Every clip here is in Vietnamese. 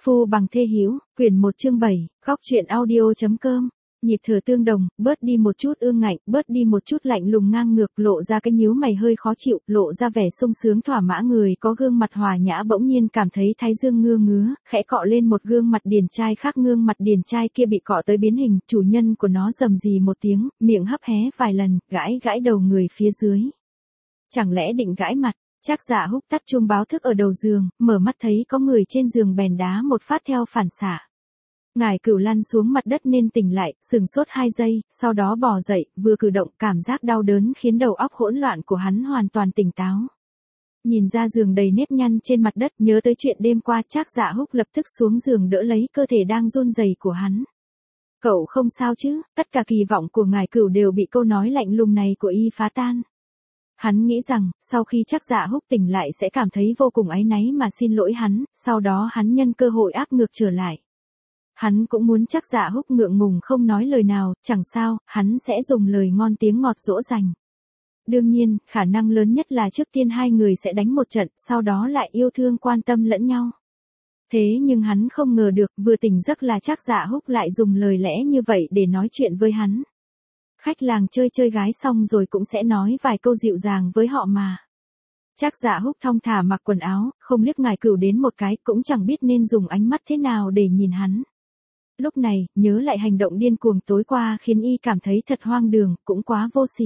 Phu bằng thê hữu, quyển 1 chương 7, góc truyện audio.com. Nhịp thở tương đồng, bớt đi một chút ương ngạnh, bớt đi một chút lạnh lùng ngang ngược, lộ ra cái nhíu mày hơi khó chịu, lộ ra vẻ sung sướng thỏa mãn. Người có gương mặt hòa nhã bỗng nhiên cảm thấy thái dương ngứa ngứa, khẽ cọ lên một gương mặt điển trai khác. Gương mặt điển trai kia bị cọ tới biến hình, chủ nhân của nó rầm rì một tiếng, miệng hấp hé vài lần, gãi gãi đầu người phía dưới. Chẳng lẽ định gãi mặt? Trác Dạ Húc tắt chuông báo thức ở đầu giường, mở mắt thấy có người trên giường bèn đá một phát theo phản xạ. Ngải Cửu lăn xuống mặt đất nên tỉnh lại, sừng sốt 2 giây, sau đó bò dậy, vừa cử động cảm giác đau đớn khiến đầu óc hỗn loạn của hắn hoàn toàn tỉnh táo. Nhìn ra giường đầy nếp nhăn trên mặt đất, nhớ tới chuyện đêm qua, Trác Dạ Húc lập tức xuống giường đỡ lấy cơ thể đang run rẩy của hắn. Cậu không sao chứ? Tất cả kỳ vọng của Ngải Cửu đều bị câu nói lạnh lùng này của y phá tan. Hắn nghĩ rằng, sau khi Trác Dạ Húc tỉnh lại sẽ cảm thấy vô cùng áy náy mà xin lỗi hắn, sau đó hắn nhân cơ hội áp ngược trở lại. Hắn cũng muốn Trác Dạ Húc ngượng ngùng không nói lời nào, chẳng sao, hắn sẽ dùng lời ngon tiếng ngọt dỗ dành. Đương nhiên, khả năng lớn nhất là trước tiên hai người sẽ đánh một trận, sau đó lại yêu thương quan tâm lẫn nhau. Thế nhưng hắn không ngờ được, vừa tỉnh giấc là Trác Dạ Húc lại dùng lời lẽ như vậy để nói chuyện với hắn. Khách làng chơi gái xong rồi cũng sẽ nói vài câu dịu dàng với họ mà. Trác Dạ Húc thong thả mặc quần áo, không liếc Ngải Cửu đến một cái, cũng chẳng biết nên dùng ánh mắt thế nào để nhìn hắn. Lúc này, nhớ lại hành động điên cuồng tối qua khiến y cảm thấy thật hoang đường, cũng quá vô sỉ.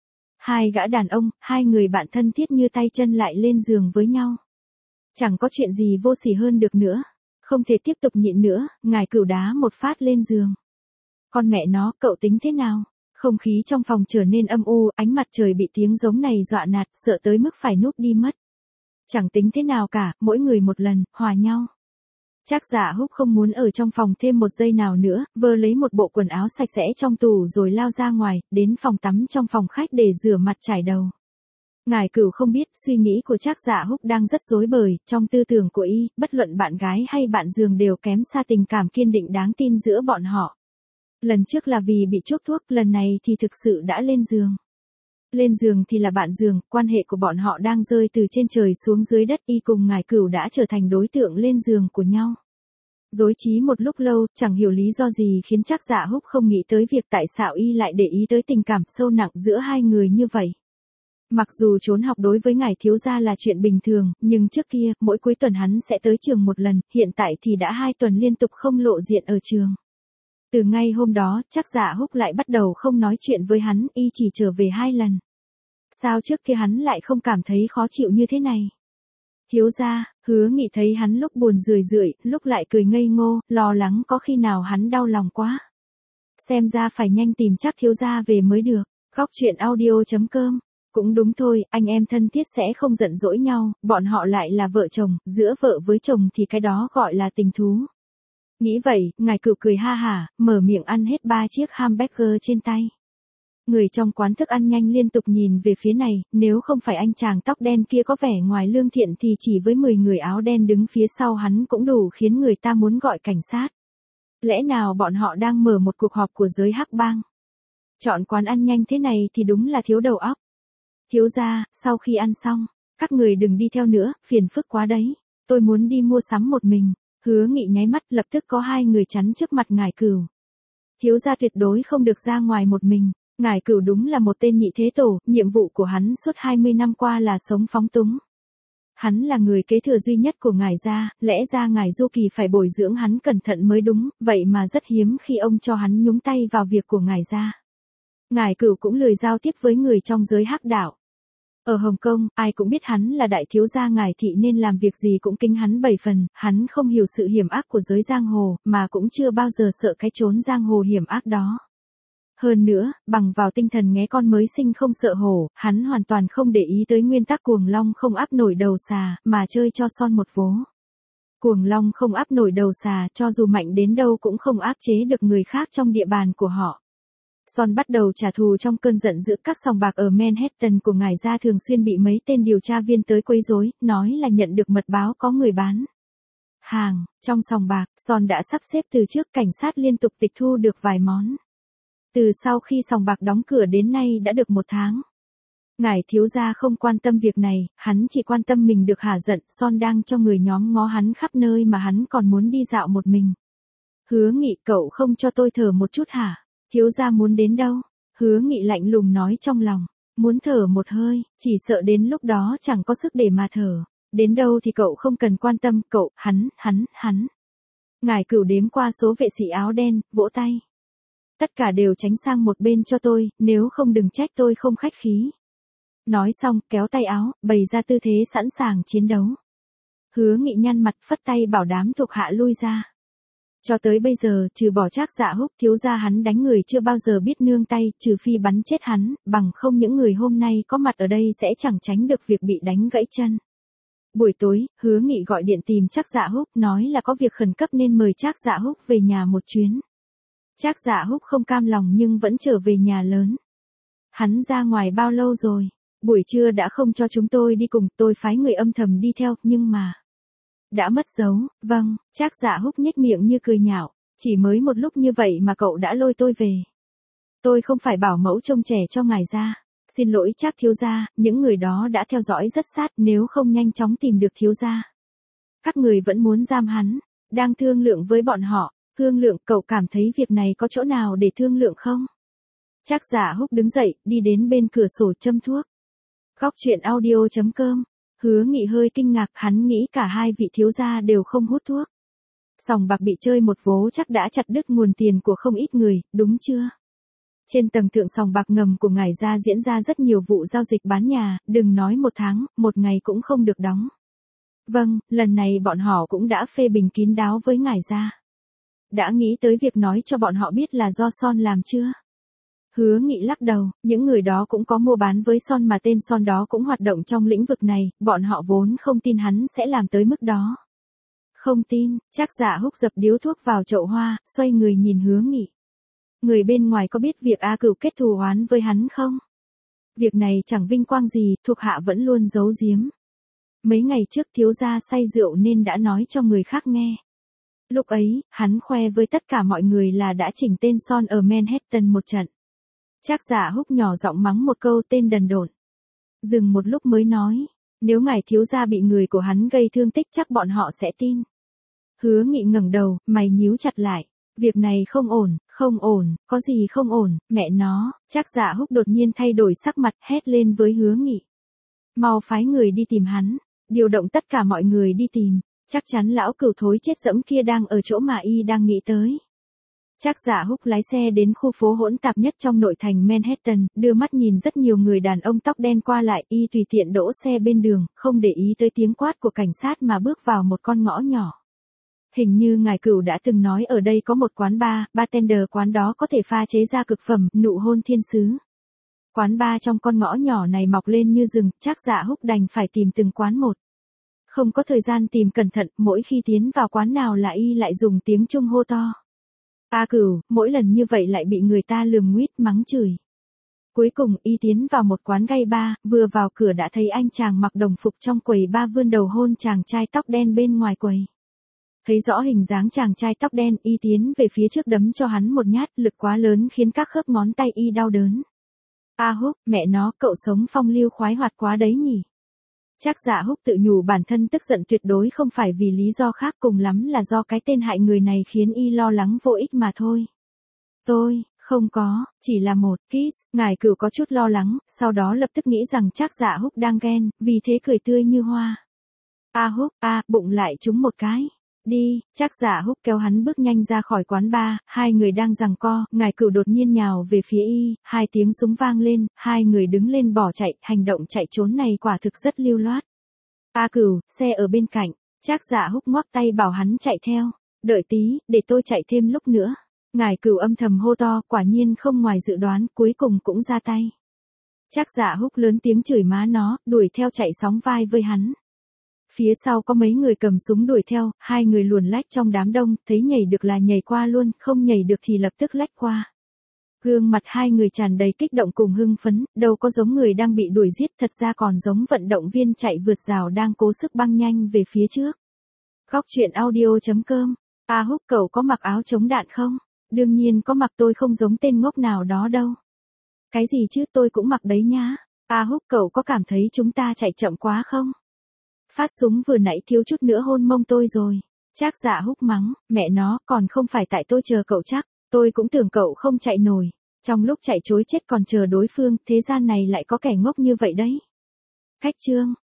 Hai gã đàn ông, hai người bạn thân thiết như tay chân lại lên giường với nhau. Chẳng có chuyện gì vô sỉ hơn được nữa. Không thể tiếp tục nhịn nữa, Ngải Cửu đá một phát lên giường. Con mẹ nó, cậu tính thế nào? Không khí trong phòng trở nên âm u, ánh mặt trời bị tiếng giống này dọa nạt, sợ tới mức phải núp đi mất. Chẳng tính thế nào cả, mỗi người một lần, hòa nhau. Trác Dạ Húc không muốn ở trong phòng thêm một giây nào nữa, vơ lấy một bộ quần áo sạch sẽ trong tủ rồi lao ra ngoài, đến phòng tắm trong phòng khách để rửa mặt chải đầu. Ngải Cửu không biết, suy nghĩ của Trác Dạ Húc đang rất rối bời, trong tư tưởng của y, bất luận bạn gái hay bạn giường đều kém xa tình cảm kiên định đáng tin giữa bọn họ. Lần trước là vì bị chuốc thuốc, lần này thì thực sự đã lên giường. Lên giường thì là bạn giường, quan hệ của bọn họ đang rơi từ trên trời xuống dưới đất, y cùng Ngải Cửu đã trở thành đối tượng lên giường của nhau. Rối trí một lúc lâu, chẳng hiểu lý do gì khiến Trác Dạ Húc không nghĩ tới việc tại sao y lại để ý tới tình cảm sâu nặng giữa hai người như vậy. Mặc dù trốn học đối với Ngải thiếu gia là chuyện bình thường, nhưng trước kia, mỗi cuối tuần hắn sẽ tới trường một lần, hiện tại thì đã 2 tuần liên tục không lộ diện ở trường. Từ ngay hôm đó, Trác Dạ Húc lại bắt đầu không nói chuyện với hắn, y chỉ trở về 2 lần. Sao trước kia hắn lại không cảm thấy khó chịu như thế này? Thiếu gia, Hứa Nghị thấy hắn lúc buồn rười rượi, lúc lại cười ngây ngô, lo lắng có khi nào hắn đau lòng quá. Xem ra phải nhanh tìm Trác thiếu gia về mới được. Góc truyện audio.com. Cũng đúng thôi, anh em thân thiết sẽ không giận dỗi nhau, bọn họ lại là vợ chồng, giữa vợ với chồng thì cái đó gọi là tình thú. Nghĩ vậy, Ngải Cửu cười ha hả, mở miệng ăn hết 3 chiếc hamburger trên tay. Người trong quán thức ăn nhanh liên tục nhìn về phía này, nếu không phải anh chàng tóc đen kia có vẻ ngoài lương thiện thì chỉ với 10 người áo đen đứng phía sau hắn cũng đủ khiến người ta muốn gọi cảnh sát. Lẽ nào bọn họ đang mở một cuộc họp của giới hắc bang? Chọn quán ăn nhanh thế này thì đúng là thiếu đầu óc. Thiếu gia, sau khi ăn xong, các người đừng đi theo nữa, phiền phức quá đấy. Tôi muốn đi mua sắm một mình. Hứa Nghị nháy mắt, lập tức có 2 người chắn trước mặt Ngải Cửu. Thiếu gia tuyệt đối không được ra ngoài một mình. Ngải Cửu đúng là một tên nhị thế tổ, nhiệm vụ của hắn suốt 20 năm qua là sống phóng túng. Hắn là người kế thừa duy nhất của Ngải gia, lẽ ra Ngải Du Kỳ phải bồi dưỡng hắn cẩn thận mới đúng, vậy mà rất hiếm khi ông cho hắn nhúng tay vào việc của Ngải gia. Ngải Cửu cũng lười giao tiếp với người trong giới hắc đạo. Ở Hồng Kông, ai cũng biết hắn là đại thiếu gia Ngải thị nên làm việc gì cũng kính hắn 7 phần, hắn không hiểu sự hiểm ác của giới giang hồ, mà cũng chưa bao giờ sợ cái chốn giang hồ hiểm ác đó. Hơn nữa, bằng vào tinh thần nghé con mới sinh không sợ hổ, hắn hoàn toàn không để ý tới nguyên tắc cuồng long không áp nổi đầu xà, mà chơi cho son một vố. Cuồng long không áp nổi đầu xà, cho dù mạnh đến đâu cũng không áp chế được người khác trong địa bàn của họ. Son bắt đầu trả thù trong cơn giận dữ, các sòng bạc ở Manhattan của Ngải gia thường xuyên bị mấy tên điều tra viên tới quấy rối, nói là nhận được mật báo có người bán hàng trong sòng bạc. Son đã sắp xếp từ trước, cảnh sát liên tục tịch thu được vài món. Từ sau khi sòng bạc đóng cửa đến nay đã được 1 tháng. Ngài thiếu gia không quan tâm việc này, hắn chỉ quan tâm mình được hả giận, Son đang cho người nhóm ngó hắn khắp nơi mà hắn còn muốn đi dạo một mình. Hứa Nghị, cậu không cho tôi thở một chút hả? Thiếu gia muốn đến đâu? Hứa Nghị lạnh lùng nói trong lòng, muốn thở một hơi, chỉ sợ đến lúc đó chẳng có sức để mà thở. Đến đâu thì cậu không cần quan tâm, cậu, hắn. Ngài Cửu đếm qua số vệ sĩ áo đen, vỗ tay. Tất cả đều tránh sang một bên cho tôi, nếu không đừng trách tôi không khách khí. Nói xong, kéo tay áo, bày ra tư thế sẵn sàng chiến đấu. Hứa Nghị nhăn mặt, phất tay bảo đám thuộc hạ lui ra. Cho tới bây giờ, trừ bỏ Trác Dạ Húc, thiếu gia hắn đánh người chưa bao giờ biết nương tay, trừ phi bắn chết hắn, bằng không những người hôm nay có mặt ở đây sẽ chẳng tránh được việc bị đánh gãy chân. Buổi tối, Hứa Nghị gọi điện tìm Trác Dạ Húc, nói là có việc khẩn cấp nên mời Trác Dạ Húc về nhà một chuyến. Trác Dạ Húc không cam lòng nhưng vẫn trở về nhà lớn. Hắn ra ngoài bao lâu rồi? Buổi trưa đã không cho chúng tôi đi cùng, tôi phái người âm thầm đi theo, nhưng mà đã mất dấu. Vâng, Trác Dạ Húc nhếch miệng như cười nhạo, chỉ mới một lúc như vậy mà cậu đã lôi tôi về. Tôi không phải bảo mẫu trông trẻ cho ngài ra. Xin lỗi Trác thiếu gia, những người đó đã theo dõi rất sát, nếu không nhanh chóng tìm được thiếu gia. Các người vẫn muốn giam hắn, đang thương lượng với bọn họ. Thương lượng, cậu cảm thấy việc này có chỗ nào để thương lượng không? Trác Dạ Húc đứng dậy, đi đến bên cửa sổ châm thuốc. Góc truyện audio.com. Hứa Nghị hơi kinh ngạc, hắn nghĩ cả hai vị thiếu gia đều không hút thuốc. Sòng bạc bị chơi một vố chắc đã chặt đứt nguồn tiền của không ít người, đúng chưa? Trên tầng thượng sòng bạc ngầm của ngài gia diễn ra rất nhiều vụ giao dịch bán nhà, đừng nói một tháng, một ngày cũng không được đóng. Vâng, lần này bọn họ cũng đã phê bình kín đáo với ngài gia. Đã nghĩ tới việc nói cho bọn họ biết là do Son làm chưa? Hứa Nghị lắc đầu, những người đó cũng có mua bán với Son mà tên Son đó cũng hoạt động trong lĩnh vực này, bọn họ vốn không tin hắn sẽ làm tới mức đó. Không tin, Trác Dạ Húc dập điếu thuốc vào chậu hoa, xoay người nhìn Hứa Nghị. Người bên ngoài có biết việc A Cửu kết thù oán với hắn không? Việc này chẳng vinh quang gì, thuộc hạ vẫn luôn giấu giếm. Mấy ngày trước thiếu gia say rượu nên đã nói cho người khác nghe. Lúc ấy, hắn khoe với tất cả mọi người là đã chỉnh tên Son ở Manhattan một trận. Trác Dạ Húc nhỏ giọng mắng một câu tên đần độn. Dừng một lúc mới nói, nếu ngài thiếu gia bị người của hắn gây thương tích chắc bọn họ sẽ tin. Hứa Nghị ngẩng đầu, mày nhíu chặt lại. Việc này không ổn, có gì không ổn, mẹ nó. Trác Dạ Húc đột nhiên thay đổi sắc mặt, hét lên với Hứa Nghị. Mau phái người đi tìm hắn, điều động tất cả mọi người đi tìm, chắc chắn lão Cửu thối chết dẫm kia đang ở chỗ mà y đang nghĩ tới. Trác Dạ Húc lái xe đến khu phố hỗn tạp nhất trong nội thành Manhattan, đưa mắt nhìn rất nhiều người đàn ông tóc đen qua lại, y tùy tiện đỗ xe bên đường, không để ý tới tiếng quát của cảnh sát mà bước vào một con ngõ nhỏ. Hình như ngài Cửu đã từng nói ở đây có một quán bar, bartender quán đó có thể pha chế ra cực phẩm, nụ hôn thiên sứ. Quán bar trong con ngõ nhỏ này mọc lên như rừng, Trác Dạ Húc đành phải tìm từng quán một. Không có thời gian tìm cẩn thận, mỗi khi tiến vào quán nào là y lại dùng tiếng Trung hô to. A Cửu, mỗi lần như vậy lại bị người ta lườm nguýt mắng chửi. Cuối cùng y tiến vào một quán gay bar, vừa vào cửa đã thấy anh chàng mặc đồng phục trong quầy bar vươn đầu hôn chàng trai tóc đen bên ngoài quầy. Thấy rõ hình dáng chàng trai tóc đen, y tiến về phía trước đấm cho hắn một nhát, lực quá lớn khiến các khớp ngón tay y đau đớn. A Húc, mẹ nó, cậu sống phong lưu khoái hoạt quá đấy nhỉ. Trác Dạ Húc tự nhủ bản thân tức giận tuyệt đối không phải vì lý do khác, cùng lắm là do cái tên hại người này khiến y lo lắng vô ích mà thôi. Tôi, không có, chỉ là một kiss. Ngài Cửu có chút lo lắng, sau đó lập tức nghĩ rằng Trác Dạ Húc đang ghen, vì thế cười tươi như hoa. A Húc, bụng lại trúng một cái. Đi, Trác Dạ Húc kéo hắn bước nhanh ra khỏi quán bar, hai người đang giằng co, ngài Cửu đột nhiên nhào về phía y, hai tiếng súng vang lên, hai người đứng lên bỏ chạy, hành động chạy trốn này quả thực rất lưu loát. A Cửu, xe ở bên cạnh, Trác Dạ Húc ngoắc tay bảo hắn chạy theo, đợi tí, để tôi chạy thêm lúc nữa. Ngài Cửu âm thầm hô to, quả nhiên không ngoài dự đoán, cuối cùng cũng ra tay. Trác Dạ Húc lớn tiếng chửi má nó, đuổi theo chạy sóng vai với hắn. Phía sau có mấy người cầm súng đuổi theo, hai người luồn lách trong đám đông, thấy nhảy được là nhảy qua luôn, không nhảy được thì lập tức lách qua. Gương mặt hai người tràn đầy kích động cùng hưng phấn, đâu có giống người đang bị đuổi giết, thật ra còn giống vận động viên chạy vượt rào đang cố sức băng nhanh về phía trước. Góc truyện audio.com. A Húc, cậu có mặc áo chống đạn không? Đương nhiên có mặc, tôi không giống tên ngốc nào đó đâu. Cái gì chứ, tôi cũng mặc đấy nhá. A Húc cậu có cảm thấy chúng ta chạy chậm quá không? Phát súng vừa nãy thiếu chút nữa hôn mông tôi rồi. Trác Dạ Húc mắng, mẹ nó, còn không phải tại tôi chờ cậu chắc, tôi cũng tưởng cậu không chạy nổi. Trong lúc chạy trối chết còn chờ đối phương, thế gian này lại có kẻ ngốc như vậy đấy. Khách Trương,